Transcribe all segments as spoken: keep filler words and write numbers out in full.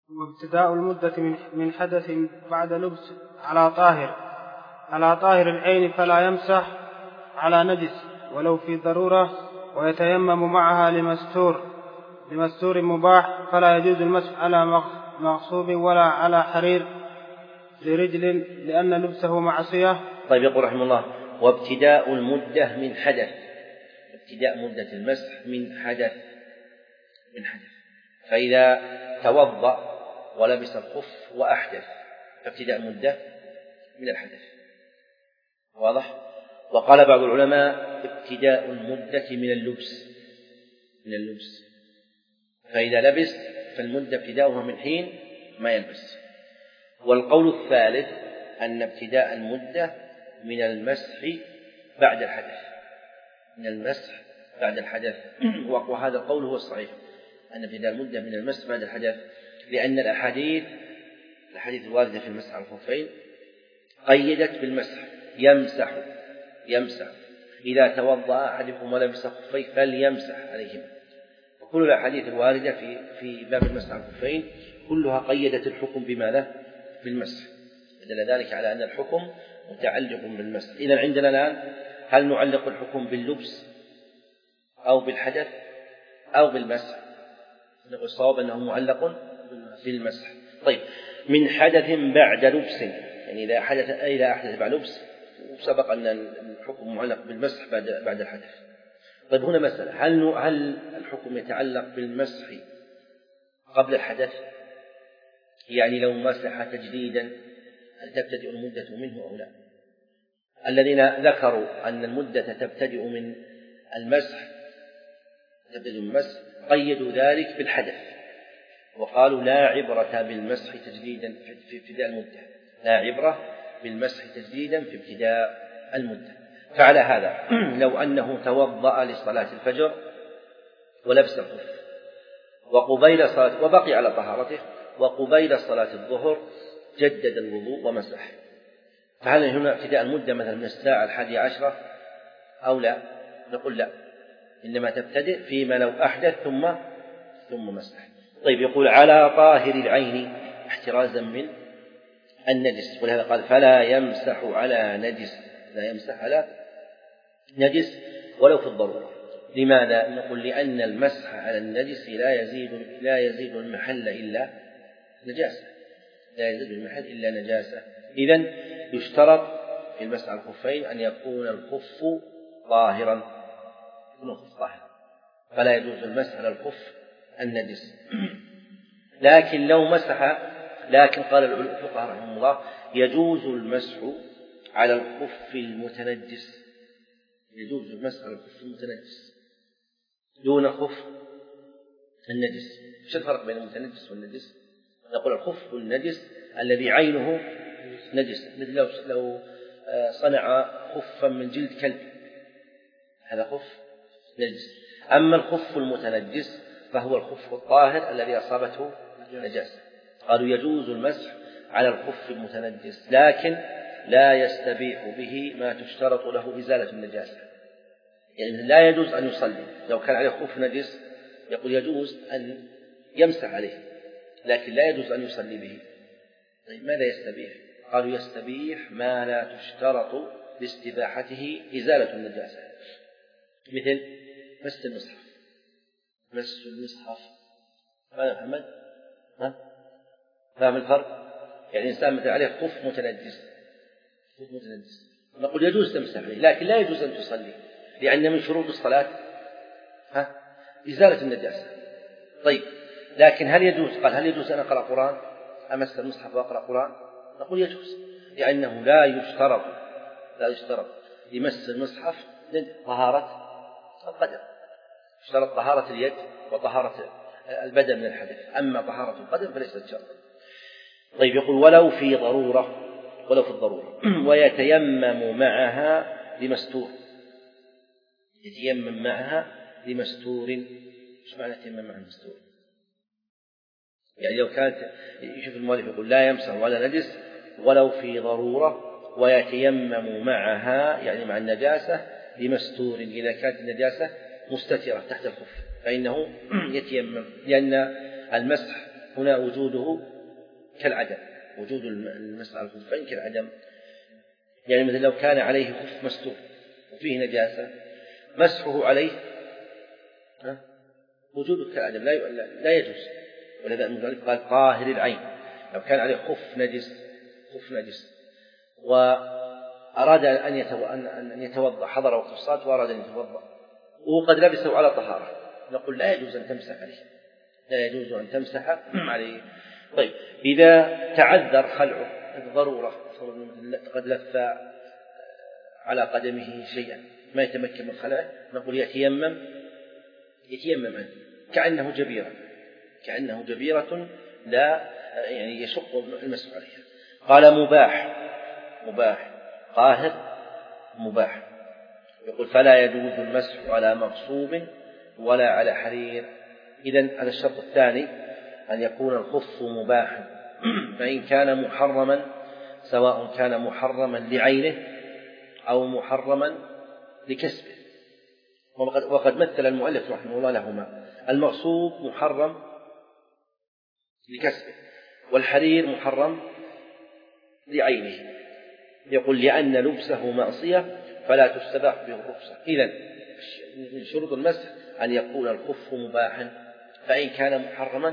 وابتداء المدة من حدث بعد لبس على طاهر على طاهر العين فلا يمسح على نجس ولو في ضرورة، ويتيمم معها لمستور لمستور مباح، فلا يجوز المسح على مغصوب ولا على حرير لرجل لأن لبسه معصية. طيب يقول رحمه الله: وابتداء المدة من حدث، ابتداء مدة المسح من حدث من حدث فإذا توضأ ولبس الخف وأحدث فابتداء المدة من الحدث. واضح؟ وقال بعض العلماء: ابتداء المدة من اللبس من اللبس فإذا لبس فالمدة ابتداؤها من حين ما يلبس. والقول الثالث أن ابتداء المدة من المسح بعد الحدث من المسح بعد الحدث وهذا القول هو الصحيح، أن ابتداء المدة من المسح بعد الحدث، لأن الأحاديث الأحاديث الواردة في المسح على الخفين قيدت بالمسح: يمسح يمسح إذا توضأ أحدكم ولبس خفيه فليمسح عليهما. وكل الأحاديث الواردة في في باب المسح على الخفين كلها قيدت الحكم بماذا؟ بالمسح، دل ذلك على أن الحكم متعلق بالمسح. إذن عندنا الآن هل نعلق الحكم باللبس أو بالحدث أو بالمسح؟ نقول الصواب أنه معلق بالمسح. طيب، من حدث بعد لبس، يعني إذا حدث إذا أحدث بعد لبس، وسبق أن الحكم معلق بالمسح بعد بعد الحدث. طيب هنا مسألة: هل هل الحكم يتعلق بالمسح قبل الحدث؟ يعني لو مسح تجديدا هل تبتدئ المدة منه أو لا؟ الذين ذكروا أن المدة تبتدئ من المسح تبتدئ من المسح قيدوا ذلك بالحدث، وقالوا: لا عبرة بالمسح تجديدا في ابتداء المدة، لا عبرة بالمسح تجديدا في ابتداء المدة. فعلى هذا لو أنه توضأ لصلاة الفجر ولبس الخف وقبيل صلاة وبقي على طهارته وقبيل صلاة الظهر جدد الوضوء ومسح، فهل هنا ابتداء المدة مثلا من الساعة الحادية عشرة أو لا؟ نقول لا، إنما تبتدئ فيما لو أحدث ثم ثم مسح. طيب، يقول: على طاهر العين احترازا من النجس، ولهذا قال: فلا يمسح على نجس، لا يمسح على نجس ولو في الضرورة. لماذا؟ نقول: لأن المسح على النجس لا يزيد لا يزيد المحل إلا نجاسة، لا يزيد المحل إلا نجاسة. إذن يشترط في المسح على الخفين أن يكون الخف طاهرا، يكون الخف طاهرا، فلا يجوز المسح على الخف النجس. لكن لو مسح لكن قال الفقهاء رحمه الله: يجوز المسح على الخف المتنجس، يجوز المسح على الخف المتنجس دون خف النجس. ايش الفرق بين المتنجس والنجس؟ نقول: الخف النجس الذي عينه نجس، مثل لو لو صنع خفا من جلد كلب، هذا خف نجس. أما الخف المتنجس فهو الخف الطاهر الذي أصابته نجاسة. قالوا: يجوز المسح على الخف المتنجس، لكن لا يستبيح به ما تشترط له إزالة النجاسة. يعني لا يجوز أن يصلي لو كان عليه خف نجس، يقول يجوز أن يمسح عليه لكن لا يجوز أن يصلي به. طيب، ماذا يستبيح؟ قالوا: يستبيح ما لا تشترط لاستباحته إزالة النجاسة، مثل مس المصحف. مس المصحف ماذا محمد؟ ها؟ فاهم الفرق؟ يعني إنسان مثل عليه خف متنجس خف متنجس نقول يجوز تمسح عليه لكن لا يجوز أن تصلي، لأن من شروط الصلاة ها؟ إزالة النجاسة. طيب، لكن هل يجوز؟ قال: هل يجوز أن أقرأ قرآن؟ أمس المصحف وأقرأ قرآن؟ نقول يجوز، لأنه لا يشترط لا يشترط لمس المصحف طهارة القدم، يشترط طهارة اليد وطهارة البدن من الحدث، أما طهارة القدم فليست شرطا. طيب، يقول: ولو في ضرورة ولو في الضرورة ويتيمم معها لمستور، يتيمم معها لمستور. ايش معنى يتيمم معها لمستور؟ يعني لو كانت، يشوف المؤلف يقول: لا يمسح ولا نجس ولو في ضرورة ويتيمم معها، يعني مع النجاسة، لمستور، إذا كانت النجاسة مستترة تحت الخف فإنه يتيمم، لأن المسح هنا وجوده كالعدم، وجود المسح على الخفين كالعدم. يعني مثل لو كان عليه خف مستور وفيه نجاسة مسحه عليه وجوده كالعدم لا يجوز. ولذا المؤلف قال طاهر العين. لو كان عليه خف نجس خف نجس وأراد أن يتوضأ، حضر وقت الصلاة وأراد أن يتوضأ وقد لبسه على طهارة، نقول لا يجوز أن تمسح عليه، لا يجوز أن تمسح عليه. طيب إذا تعذر خلعه الضرورة، قد لف على قدمه شيئا ما يتمكن من خلعه، نقول يتيمم يتيمم عنه كأنه جبيرة كأنه جبيرة لا يعني يشق المسح عليها. قال مباح مباح طاهر مباح. يقول فلا يجوز المسح على مغصوب ولا على حرير. إذن هذا الشرط الثاني أن يكون الخف مباحا، فإن كان محرما سواء كان محرما لعينه أو محرما لكسبه. وقد, وقد مثل المؤلف رحمه الله لهما، المغصوب محرم لكسبه والحرير محرم لعينه. يقول لأن لبسه معصية فلا تستباح به الرخصة. إذن من شروط المسح أن يكون الخف مباحا، فإن كان محرما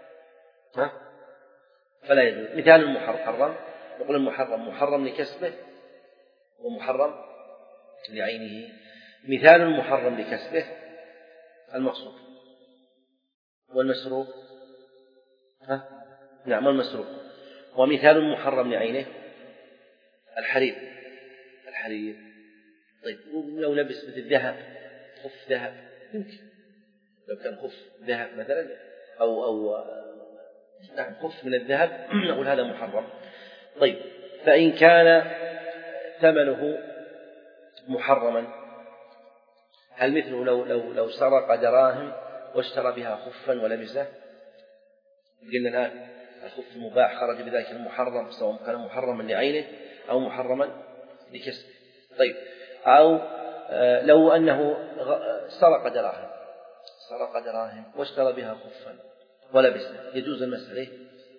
فلا يجوز. مثال المحرم، يقول المحرم محرم لكسبه ومحرم لعينه. مثال المحرم لكسبه المغصوب والمسروق، ها نعم المسروق. ومثال المحرم لعينه الحرير الحرير. طيب لو لبس مثل ذهب خف ذهب يمكن، لو كان خف ذهب مثلا أو أو نعم خف من الذهب نقول هذا محرم. طيب فإن كان ثمنه محرما، هل مثله لو لو لو سرق دراهم واشترى بها خفا ولبسه؟ قلنا الآن الخف مباح خرج بذلك المحرم، سواء كان محرما لعينه أو محرما لكسبه. طيب أو لو أنه سرق دراهم سرق دراهم واشترى بها خفا ولبسه، يجوز المسح عليه؟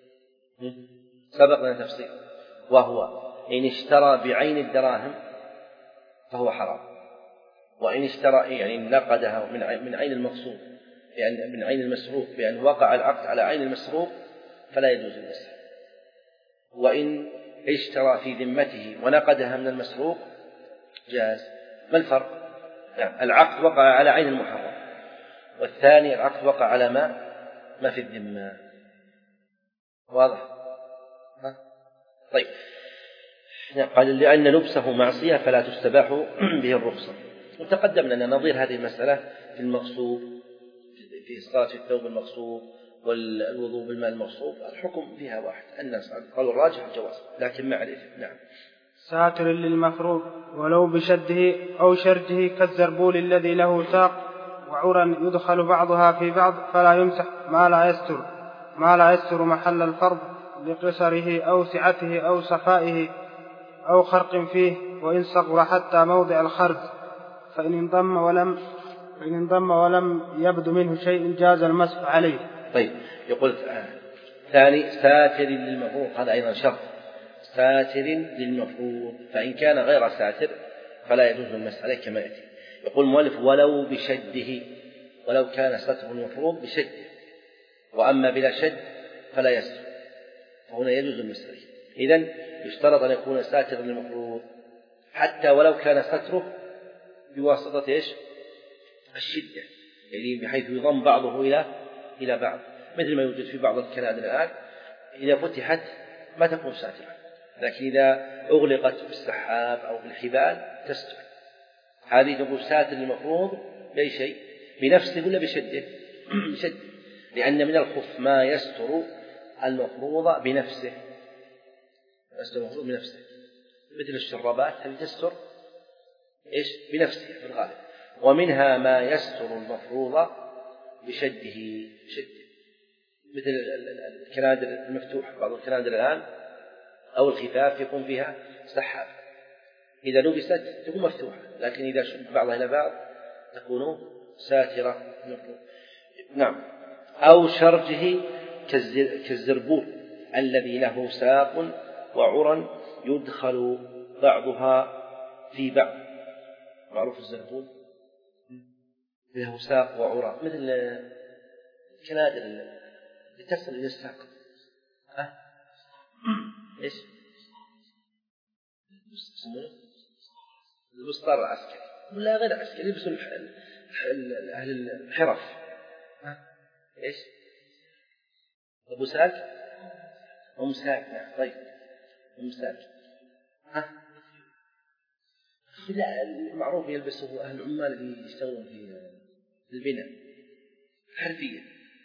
سبق لنا تفصيل، وهو إن اشترى بعين الدراهم فهو حرام، وإن اشترى يعني نقدها من عين المقصود بأن من عين المسروق بأن وقع العقد على عين المسروق فلا يجوز المسح. وإن اشترى في ذمته ونقدها من المسروق جاز. ما الفرق؟ يعني العقد وقع على عين المحرم، والثاني العقد وقع على ما ما في الذمة. واضح؟ طيب قال لأن لبسه معصية فلا تستباح به الرخصة. وتقدم لنا نظير هذه المسألة في المغصوب، في إسقاط الثوب المغصوب والوضوء بالماء المغصوب، الحكم فيها واحد. الناس قالوا الراجح الجواز لكن مع الإثم. نعم. ساتر للمفروض ولو بشده أو شرجه كالزربول الذي له ساق وعرى يدخل بعضها في بعض، فلا يمسح ما لا يستر ما لا يستر محل الفرض لقصره أو سعته أو صفائه أو خرق فيه، وإن صغر حتى موضع الخرج، فإن انضم ولم فإن انضم ولم يبد منه شيء جاز المسح عليه. طيب يقول ثاني ساتر للمفروض، هذا أيضا شرط، ساتر للمفروض، فإن كان غير ساتر فلا يجوز المسح عليه كما يأتي. يقول المؤلف ولو بشده، ولو كان ستر المفروض بشده، وأما بلا شد فلا يستر، فهنا يجوز المسح عليه. إذن يشترط أن يكون ساتر للمفروض حتى ولو كان ستره بواسطة إيش؟ الشدة، يعني بحيث يضم بعضه إلى إلى بعض، مثل ما يوجد في بعض الكنادر الآن إذا فتحت ما تكون ساترة، لكن إذا أغلقت بالسحاب أو بالحبال تستر. هذه تقول ساتر المفروض بأي شيء، بنفسه ولا بشده؟ بشده، لأن من الخف ما يستر المفروض بنفسه، يستر المفروض بنفسه، مثل الشرابات هذه تستر إيش؟ بنفسها في الغالب. ومنها ما يستر المفروض بشده بشده، مثل الكنادر المفتوح، بعض الكنادر الآن أو الخفاف يكون فيها سحاب، إذا لبست تكون مفتوحة، لكن إذا شد بعضها إلى بعض تكون ساترة. نعم. أو شرجه كالزربول الذي له ساق وعرى يدخل بعضها في بعض. معروف الزربول له ساق وعرى مثل الكنادر اللي تصل إلى الساق. أه؟ إيش؟ البسطار العسكري ولا غير عسكري يلبسون أهل الحرف. أه؟ إيش؟ أبو ساق أم ساق. نعم طيب أم ساق. ها لا المعروف يلبسه أهل العمال اللي يشتغلون في البناء الحرفية،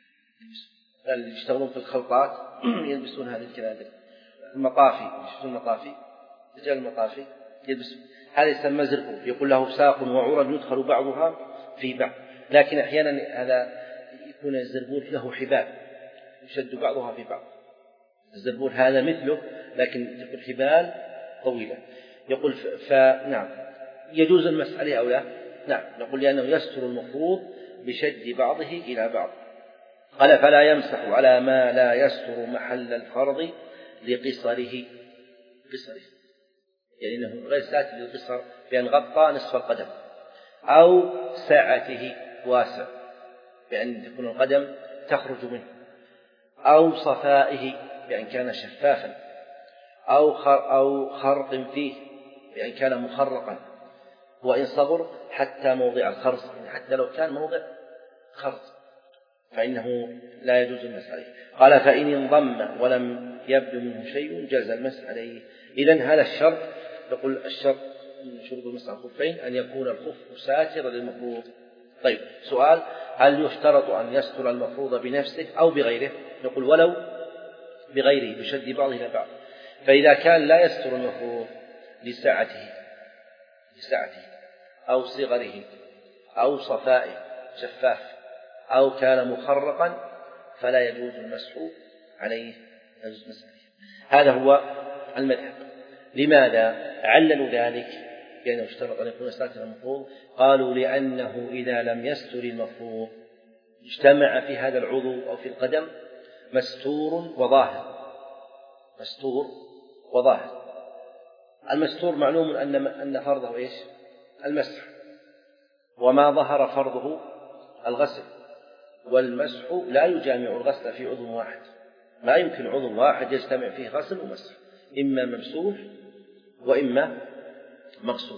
اللي يشتغلون في الخلطات يلبسون هذه الكنادر. المطافي يشتغلون المطافي، رجال المطافي يلبسون هذا يسمى زربول، يقول له ساق وعرى يدخل بعضها في بعض. لكن أحيانا هذا يكون الزربول له حبال يشد بعضها في بعض. الزربول هذا مثله لكن تكون حبال طويلة. يقول فنعم يجوز المسح عليه أو لا؟ نعم نقول لأنه يستر المفروض بشد بعضه إلى بعض. قال فلا يمسح على ما لا يستر محل الفرض لقصره قصره، يعني أنه غير ساتر للقصر بأن غطى نصف القدم، أو سعته واسع بأن تكون القدم تخرج منه، أو صفائه بأن كان شفافا، أو خر أو خرق فيه بأن كان مخرقا، وإن صبر حتى موضع الخرص، حتى لو كان موضع خرص فإنه لا يجوز المسح عليه. قال فإن انضم ولم يبدو منه شيء جاز المسح عليه. إذن هذا الشرط، يقول الشرط من شروط المسح على الخفين أن يكون الخف ساترا للمفروض. طيب سؤال، هل يشترط أن يستر المفروض بنفسه أو بغيره؟ نقول ولو بغيره بشد بعضه إلى بعض. فإذا كان لا يستر المفروض لسعته لسعته أو صغره أو صفائه شفاف أو كان مخرقا فلا يجوز المسح عليه. هذا هو المذهب. لماذا عللوا ذلك لأنه اشترط أن يكون ساترا المفروض؟ قالوا لأنه إذا لم يستر المفروض اجتمع في هذا العضو أو في القدم مستور وظاهر. مستور وظاهر. المستور معلوم أن أن فرضه إيش؟ المسح، وما ظهر فرضه الغسل، والمسح لا يجامع الغسل في عضو واحد، ما يمكن عضو واحد يجتمع فيه غسل ومسح، إما ممسوح وإما مغسول.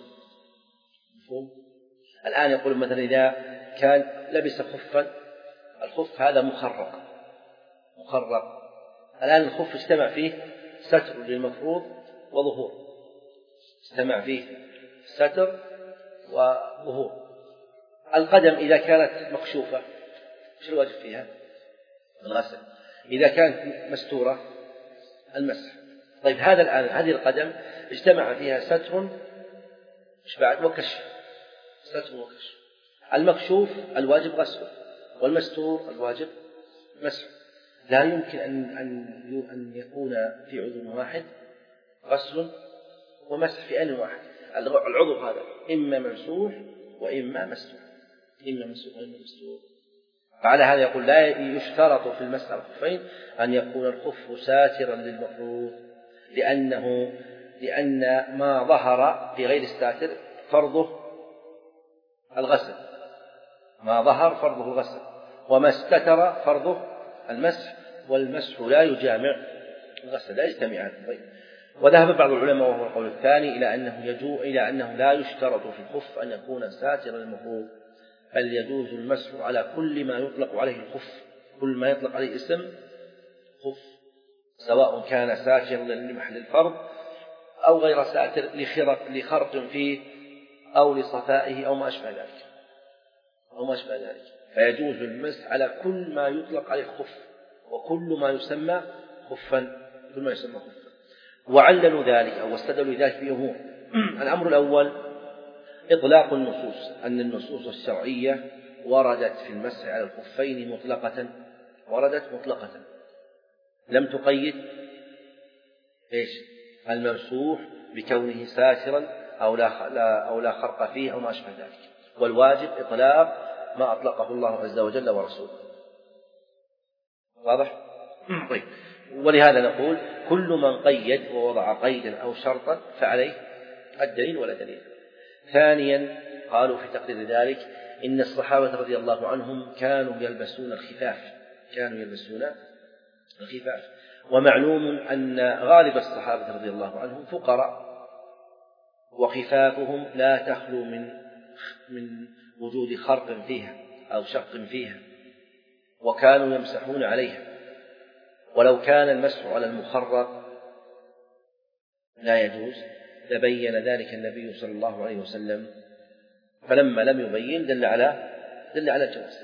الآن يقول مثلا إذا كان لبس خفا، الخف هذا مخرق مخرق الآن الخف اجتمع فيه ستر للمفروض وظهور، اجتمع فيه ستر وظهور. القدم إذا كانت مكشوفة شو الواجب فيها؟ الغسل. إذا كانت مستورة المسح. طيب هذا الآن هذه القدم اجتمع فيها ستر مش بعد وكشف، ستر وكشف. المكشوف الواجب غسله، والمستور الواجب مسح. لا يمكن أن أن أن يكون في عضو واحد غسل ومسح في آن واحد. العضو هذا إما ممسوح وإما مستور، إما ممسوح وإما مستور. فعلى هذا يقول لا يشترط في المسح على الخفين أن يكون الخف ساترا للمفروض، لأنه لأن ما ظهر في غير الساتر فرضه الغسل، ما ظهر فرضه الغسل، وما استتر فرضه المسح، والمسح لا يجامع الغسل، لا يجتمعان. طيب. وذهب بعض العلماء وهو القول الثاني إلى أنه يجو إلى أنه لا يشترط في الخف أن يكون ساترا للمفروض، بل يجوز المسح على كل ما يطلق عليه الخف، كل ما يطلق عليه اسم خف، سواء كان ساترا لمحل الفرض أو غير ساتر لخرق لخرق فيه أو لصفائه أو ما أشبه ذلك أو ما أشبه ذلك فيجوز المسح على كل ما يطلق عليه الخف، وكل ما يسمى خفا، كل ما يسمى خفا. وعللوا ذلك أو استدلوا ذلك بأمور. الأمر الأول إطلاق النصوص، أن النصوص الشرعية وردت في المسح على الخفين مطلقة، وردت مطلقة لم تقيد إيش؟ الممسوح بكونه ساترا أو لا أو لا خرق فيه أو ما أشبه ذلك. والواجب إطلاق ما أطلقه الله عز وجل ورسوله. واضح؟ طيب، ولهذا نقول كل من قيد ووضع قيدا أو شرطا فعليه الدليل ولا دليل. ثانيا قالوا في تقرير ذلك إن الصحابة رضي الله عنهم كانوا يلبسون الخفاف كانوا يلبسون الخفاف ومعلوم أن غالب الصحابة رضي الله عنهم فقراء، وخفافهم لا تخلو من من وجود خرق فيها أو شق فيها، وكانوا يمسحون عليها. ولو كان المسح على المخرق لا يجوز لبين ذلك النبي صلى الله عليه وسلم، فلما لم يبين دل على دل على الجواز.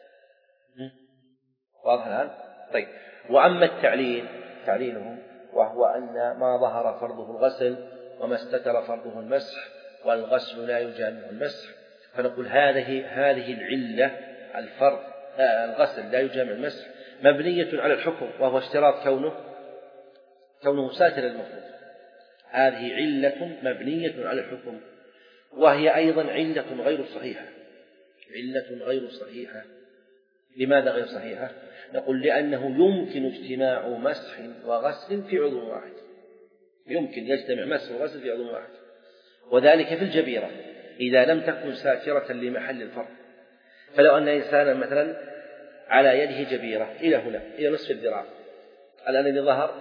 واضح الآن؟ طيب، وأما التعليل تعليلهم وهو أن ما ظهر فرضه الغسل وما استتر فرضه المسح، والغسل لا يجامع المسح، فنقول هذه هذه العلة الفرض الغسل لا يجامع المسح مبنية على الحكم، وهو اشتراط كونه كونه ساتر المفروض. هذه علة مبنية على الحكم، وهي أيضا علة غير صحيحة علة غير صحيحة لماذا غير صحيحة؟ نقول لأنه يمكن اجتماع مسح وغسل في عضو واحد، يمكن يجتمع مسح وغسل في عضو واحد، وذلك في الجبيرة إذا لم تكن ساترة لمحل الفرض. فلو أن إنسانا مثلا على يده جبيرة إلى هنا إلى نصف الذراع، الآن اللي ظهر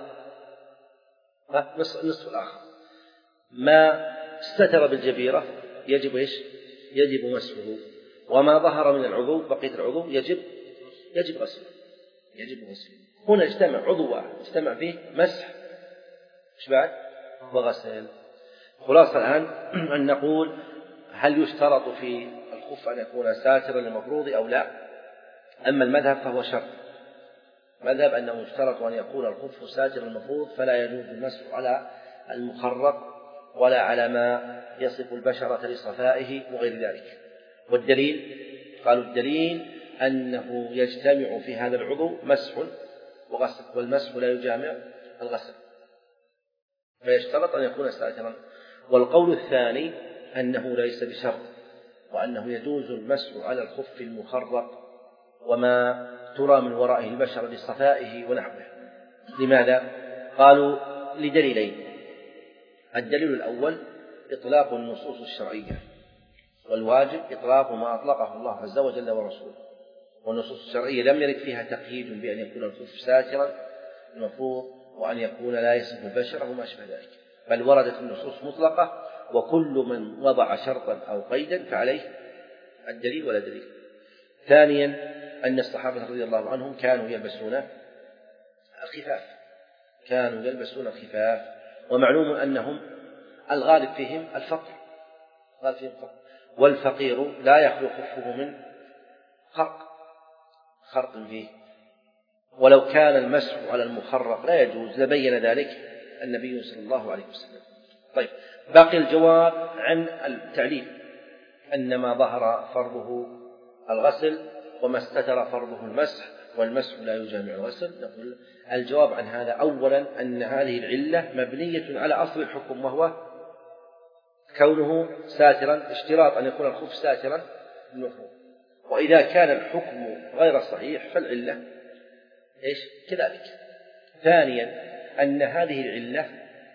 نصف, نصف الآخر، ما استتر بالجبيرة يجب إيش؟ يجب مسحه، وما ظهر من العضو بقية العضو يجب يجب غسله يجب غسله. هنا اجتمع عضو واحد اجتمع فيه مسح إيش بعد وغسل. خلاصة الآن أن نقول هل يشترط في الخف أن يكون ساترا للمفروض أو لا؟ أما المذهب فهو شرط، مذهب أنه يشترط أن يكون الخف ساترا للمفروض، فلا يجوز المسح على المخرق ولا على ما يصف البشرة لصفائه وغير ذلك. والدليل قالوا الدليل أنه يجتمع في هذا العضو مسح وغسل، والمسح لا يجامع الغسل، فيشترط أن يكون ساترا. والقول الثاني أنه ليس بشرط، وأنه يجوز المسح على الخف المخرق وما ترى من ورائه البشرة لصفائه ونحوه. لماذا؟ قالوا لدليلين. الدليل الأول إطلاق النصوص الشرعية، والواجب إطلاق ما أطلقه الله عز وجل ورسوله، والنصوص الشرعية لم يرد فيها تقييد بأن يكون الخف ساترا المفروض وأن يكون لا يصف البشرة وما أشبه ذلك، بل وردت النصوص مطلقة، وكل من وضع شرطا أو قيدا فعليه الدليل ولا دليل. ثانيا أن الصحابة رضي الله عنهم كانوا يلبسون الخفاف كانوا يلبسون الخفاف ومعلوم أنهم الغالب فيهم الفقر غالب فيهم الفقر، والفقير لا يخلو خفه من خرق خرق فيه، ولو كان المسح على المخرق لا يجوز لبين ذلك النبي صلى الله عليه وسلم. طيب، باقي الجواب عن التعليل أن ما ظهر فرضه الغسل وما استتر فرضه المسح، والمسح لا يجامع الغسل. نقول الجواب عن هذا أولا أن هذه العلة مبنية على أصل الحكم، وهو كونه ساترا، اشتراط أن يكون الخف ساترا المفروض. وإذا كان الحكم غير صحيح فالعلة إيش كذلك. ثانيا أن هذه العلة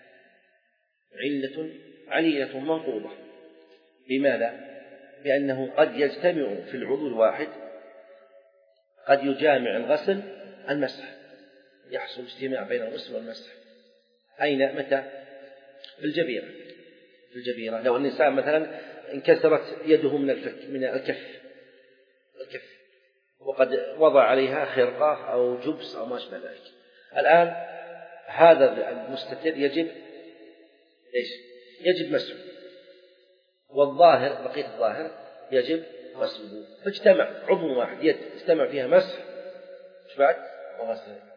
علة عليلة منقوضة. بماذا؟ بأنه قد يجتمع في العضو الواحد، قد يجامع الغسل المسح، يحصل اجتماع بين الغسل والمسح. أين؟ متى؟ في الجبيرة في الجبيرة لو أن الإنسان مثلا انكسرت يده من الفك من الكف الكف وقد وضع عليها خرقة أو جبس أو ما شابه ذلك، الآن هذا المستتر يجب إيش؟ يجب مسحه، والظاهر بقية الظاهر يجب غسله، فاجتمع عضو واحد يجتمع فيها مسح إيش بعد وغسل.